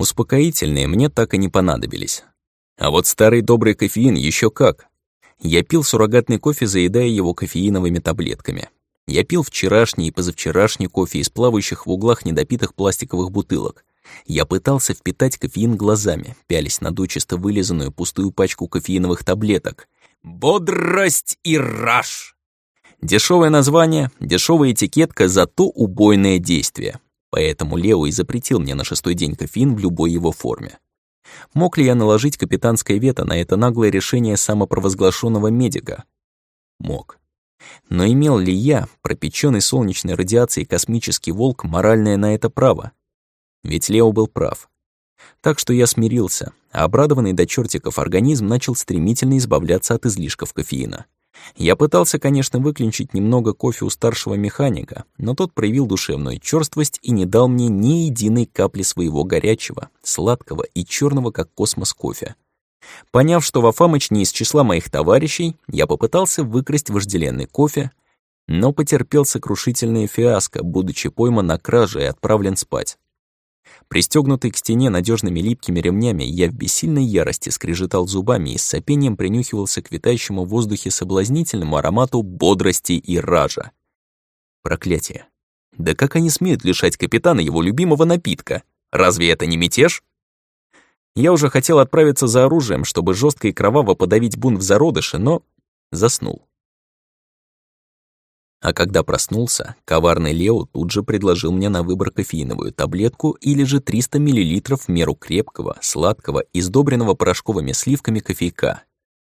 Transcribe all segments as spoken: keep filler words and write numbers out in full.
Успокоительные мне так и не понадобились. А вот старый добрый кофеин еще как. Я пил суррогатный кофе, заедая его кофеиновыми таблетками. Я пил вчерашний и позавчерашний кофе из плавающих в углах недопитых пластиковых бутылок. Я пытался впитать кофеин глазами, пялись на дочисто вылизанную пустую пачку кофеиновых таблеток. «Бодрость и раж!» Дешевое название, дешевая этикетка, зато убойное действие. Поэтому Лео и запретил мне на шестой день кофеин в любой его форме. Мог ли я наложить капитанское вето на это наглое решение самопровозглашенного медика? Мог. Но имел ли я, пропечённый солнечной радиацией космический волк, моральное на это право? Ведь Лео был прав. Так что я смирился, а обрадованный до чертиков организм начал стремительно избавляться от излишков кофеина. Я пытался, конечно, выклинчить немного кофе у старшего механика, но тот проявил душевную чёрствость и не дал мне ни единой капли своего горячего, сладкого и чёрного, как космос, кофе. Поняв, что Вафамыч не из числа моих товарищей, я попытался выкрасть вожделенный кофе, но потерпел сокрушительное фиаско, будучи пойман на краже и отправлен спать. Пристёгнутый к стене надёжными липкими ремнями, я в бессильной ярости скрежетал зубами и с сопением принюхивался к витающему в воздухе соблазнительному аромату бодрости и ража. Проклятие. Да как они смеют лишать капитана его любимого напитка? Разве это не мятеж? Я уже хотел отправиться за оружием, чтобы жестко и кроваво подавить бунт в зародыше, но заснул. А когда проснулся, коварный Лео тут же предложил мне на выбор кофеиновую таблетку или же триста миллилитров в меру крепкого, сладкого и сдобренного порошковыми сливками кофейка.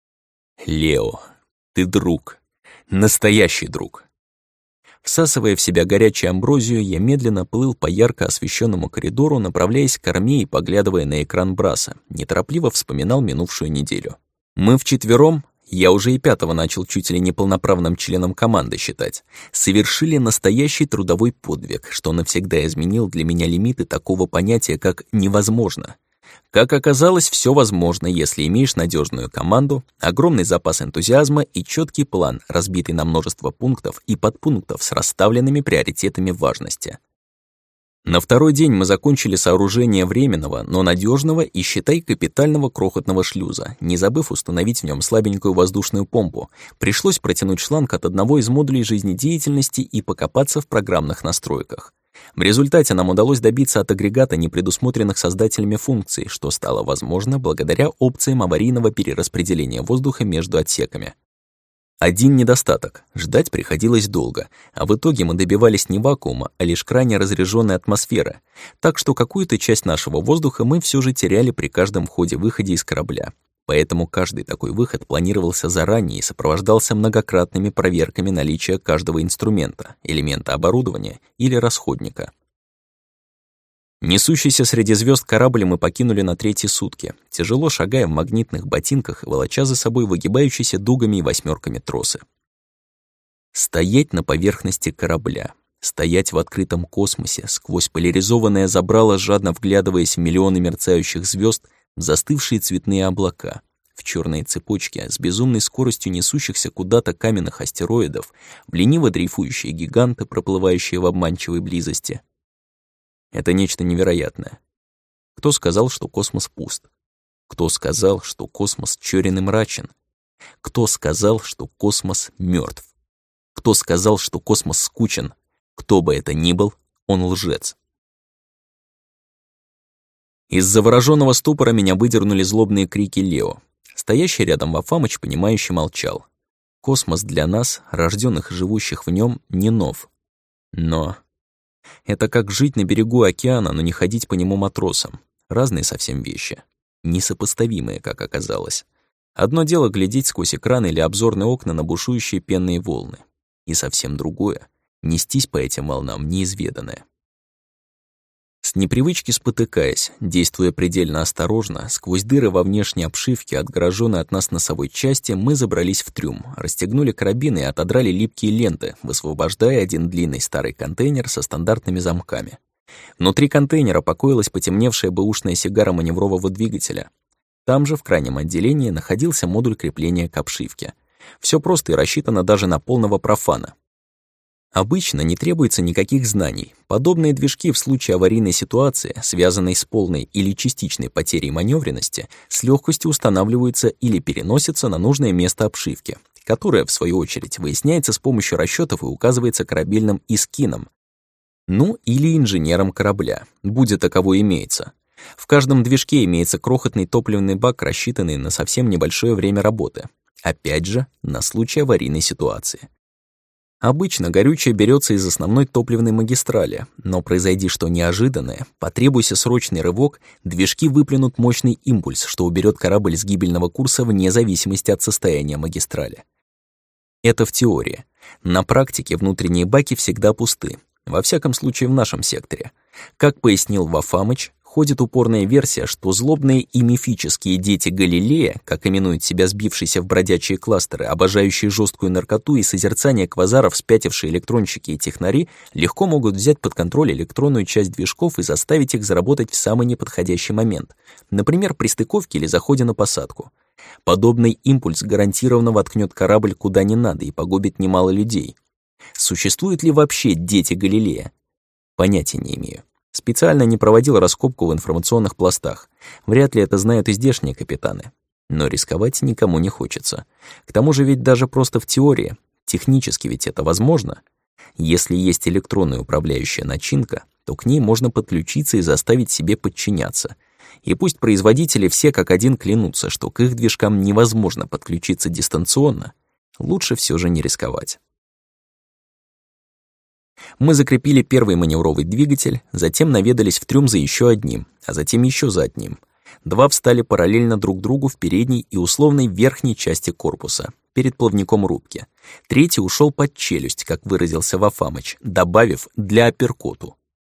Лео, ты друг. Настоящий друг. Всасывая в себя горячую амброзию, я медленно плыл по ярко освещенному коридору, направляясь к корме и поглядывая на экран Браса, неторопливо вспоминал минувшую неделю. Мы вчетвером, я уже и пятого начал чуть ли не полноправным членом команды считать, совершили настоящий трудовой подвиг, что навсегда изменил для меня лимиты такого понятия, как «невозможно». Как оказалось, все возможно, если имеешь надежную команду, огромный запас энтузиазма и четкий план, разбитый на множество пунктов и подпунктов с расставленными приоритетами важности. На второй день мы закончили сооружение временного, но надежного и, считай, капитального крохотного шлюза, не забыв установить в нем слабенькую воздушную помпу. Пришлось протянуть шланг от одного из модулей жизнедеятельности и покопаться в программных настройках. В результате нам удалось добиться от агрегата непредусмотренных создателями функций, что стало возможно благодаря опциям аварийного перераспределения воздуха между отсеками. Один недостаток — ждать приходилось долго, а в итоге мы добивались не вакуума, а лишь крайне разряженной атмосферы, так что какую-то часть нашего воздуха мы все же теряли при каждом входе-выходе из корабля. Поэтому каждый такой выход планировался заранее и сопровождался многократными проверками наличия каждого инструмента, элемента оборудования или расходника. Несущийся среди звезд корабль мы покинули на третьи сутки, тяжело шагая в магнитных ботинках и волоча за собой выгибающиеся дугами и восьмерками тросы. Стоять на поверхности корабля, стоять в открытом космосе, сквозь поляризованное забрало, жадно вглядываясь в миллионы мерцающих звезд, в застывшие цветные облака, в черные цепочки с безумной скоростью несущихся куда-то каменных астероидов, в лениво дрейфующие гиганты, проплывающие в обманчивой близости. Это нечто невероятное. Кто сказал, что космос пуст? Кто сказал, что космос чёрен и мрачен? Кто сказал, что космос мёртв? Кто сказал, что космос скучен? Кто бы это ни был, он лжец. Из заворожённого ступора меня выдернули злобные крики Лео. Стоящий рядом Вафамыч, понимающе молчал. Космос для нас, рождённых и живущих в нём, не нов. Но... это как жить на берегу океана, но не ходить по нему матросам. Разные совсем вещи. Несопоставимые, как оказалось. Одно дело глядеть сквозь экран или обзорные окна на бушующие пенные волны. И совсем другое — нестись по этим волнам неизведанное. С непривычки спотыкаясь, действуя предельно осторожно, сквозь дыры во внешней обшивке, отгороженной от нас носовой части, мы забрались в трюм, расстегнули карабины и отодрали липкие ленты, высвобождая один длинный старый контейнер со стандартными замками. Внутри контейнера покоилась потемневшая бэушная сигара маневрового двигателя. Там же, в крайнем отделении, находился модуль крепления к обшивке. Всё просто и рассчитано даже на полного профана. Обычно не требуется никаких знаний. Подобные движки в случае аварийной ситуации, связанной с полной или частичной потерей маневренности, с легкостью устанавливаются или переносятся на нужное место обшивки, которое, в свою очередь, выясняется с помощью расчетов и указывается корабельным искином, ну или инженером корабля, будь таково имеется. В каждом движке имеется крохотный топливный бак, рассчитанный на совсем небольшое время работы. Опять же, на случай аварийной ситуации. Обычно горючее берется из основной топливной магистрали, но произойди что неожиданное, потребуйся срочный рывок, движки выплюнут мощный импульс, что уберет корабль с гибельного курса вне зависимости от состояния магистрали. Это в теории. На практике внутренние баки всегда пусты, во всяком случае в нашем секторе. Как пояснил Вафамыч, ходит упорная версия, что злобные и мифические дети Галилея, как именуют себя сбившиеся в бродячие кластеры, обожающие жесткую наркоту и созерцание квазаров спятившие электронщики и технари, легко могут взять под контроль электронную часть движков и заставить их заработать в самый неподходящий момент, например, при стыковке или заходе на посадку. Подобный импульс гарантированно воткнет корабль куда не надо и погубит немало людей. Существуют ли вообще дети Галилея? Понятия не имею. Специально не проводил раскопку в информационных пластах. Вряд ли это знают и здешние капитаны. Но рисковать никому не хочется. К тому же ведь даже просто в теории, технически ведь это возможно. Если есть электронная управляющая начинка, то к ней можно подключиться и заставить себе подчиняться. И пусть производители все как один клянутся, что к их движкам невозможно подключиться дистанционно, лучше все же не рисковать. Мы закрепили первый маневровый двигатель, затем наведались в трюм за еще одним, а затем еще за одним. Два встали параллельно друг другу в передней и условной верхней части корпуса, перед плавником рубки. Третий ушел под челюсть, как выразился Вафамыч, добавив «для апперкоту».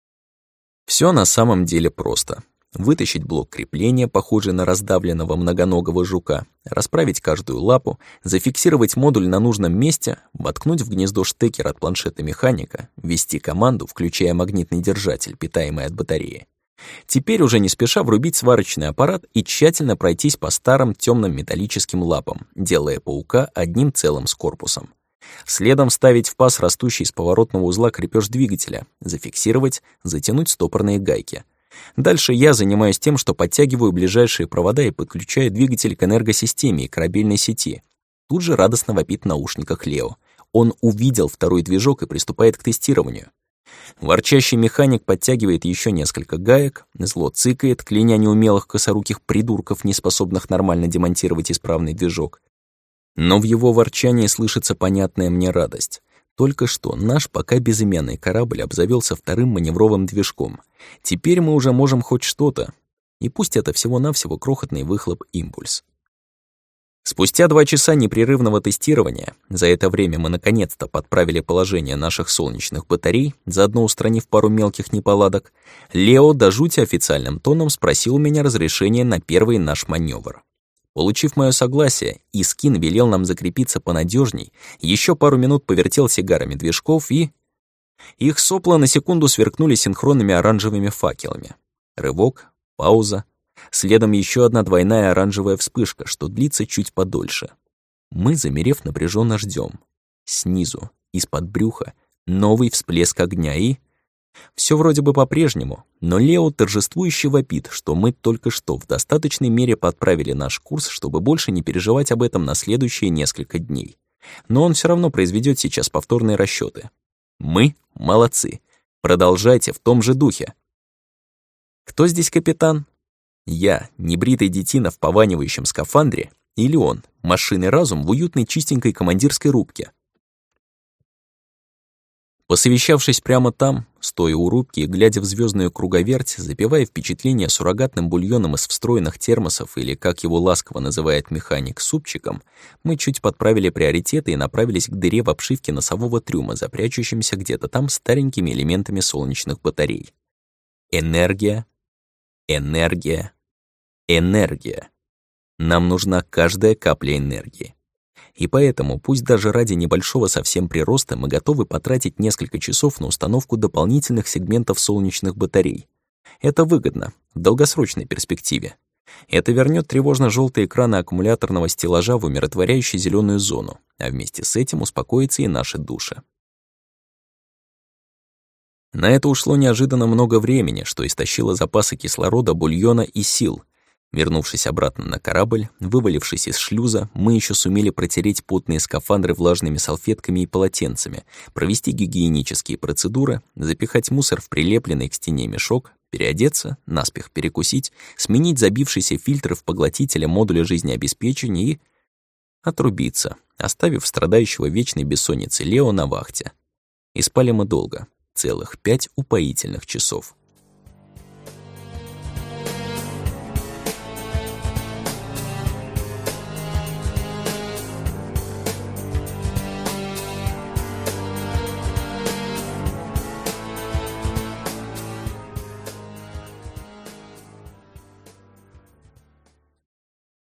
Все на самом деле просто. Вытащить блок крепления, похожий на раздавленного многоногого жука, расправить каждую лапу, зафиксировать модуль на нужном месте, воткнуть в гнездо штекер от планшета механика, ввести команду, включая магнитный держатель, питаемый от батареи. Теперь уже не спеша врубить сварочный аппарат и тщательно пройтись по старым темным металлическим лапам, делая паука одним целым с корпусом. Следом вставить в паз растущий из поворотного узла крепеж двигателя, зафиксировать, затянуть стопорные гайки. Дальше я занимаюсь тем, что подтягиваю ближайшие провода и подключаю двигатель к энергосистеме и корабельной сети. Тут же радостно вопит в наушниках Лео. Он увидел второй движок и приступает к тестированию. Ворчащий механик подтягивает еще несколько гаек, зло цыкает, кляня неумелых косоруких придурков, не способных нормально демонтировать исправный движок. Но в его ворчании слышится понятная мне радость. Только что наш пока безымянный корабль обзавелся вторым маневровым движком. Теперь мы уже можем хоть что-то. И пусть это всего-навсего крохотный выхлоп-импульс. Спустя два часа непрерывного тестирования, за это время мы наконец-то подправили положение наших солнечных батарей, заодно устранив пару мелких неполадок, Лео до жути официальным тоном спросил у меня разрешение на первый наш маневр. Получив мое согласие, Искин велел нам закрепиться понадежней, еще пару минут повертел сигарами движков и... Их сопла на секунду сверкнули синхронными оранжевыми факелами. Рывок, пауза, следом еще одна двойная оранжевая вспышка, что длится чуть подольше. Мы, замерев, напряженно ждем. Снизу, из-под брюха, новый всплеск огня и... Все вроде бы по-прежнему, но Лео торжествующе вопит, что мы только что в достаточной мере подправили наш курс, чтобы больше не переживать об этом на следующие несколько дней. Но он все равно произведет сейчас повторные расчеты. Мы молодцы. Продолжайте в том же духе. Кто здесь капитан? Я, небритый детина в пованивающем скафандре, или он, машинный разум в уютной чистенькой командирской рубке? Посовещавшись прямо там, стоя у рубки и глядя в звездную круговерть, запивая впечатление суррогатным бульоном из встроенных термосов или, как его ласково называет механик, супчиком, мы чуть подправили приоритеты и направились к дыре в обшивке носового трюма, запрячущимся где-то там старенькими элементами солнечных батарей. Энергия, энергия, энергия. Нам нужна каждая капля энергии. И поэтому, пусть даже ради небольшого совсем прироста, мы готовы потратить несколько часов на установку дополнительных сегментов солнечных батарей. Это выгодно, в долгосрочной перспективе. Это вернет тревожно-желтые экраны аккумуляторного стеллажа в умиротворяющую зеленую зону, а вместе с этим успокоится и наши души. На это ушло неожиданно много времени, что истощило запасы кислорода, бульона и сил. Вернувшись обратно на корабль, вывалившись из шлюза, мы еще сумели протереть потные скафандры влажными салфетками и полотенцами, провести гигиенические процедуры, запихать мусор в прилепленный к стене мешок, переодеться, наспех перекусить, сменить забившийся фильтр в поглотителе модуля жизнеобеспечения и отрубиться, оставив страдающего вечной бессонницей Лео на вахте. И спали мы долго, целых пять упоительных часов.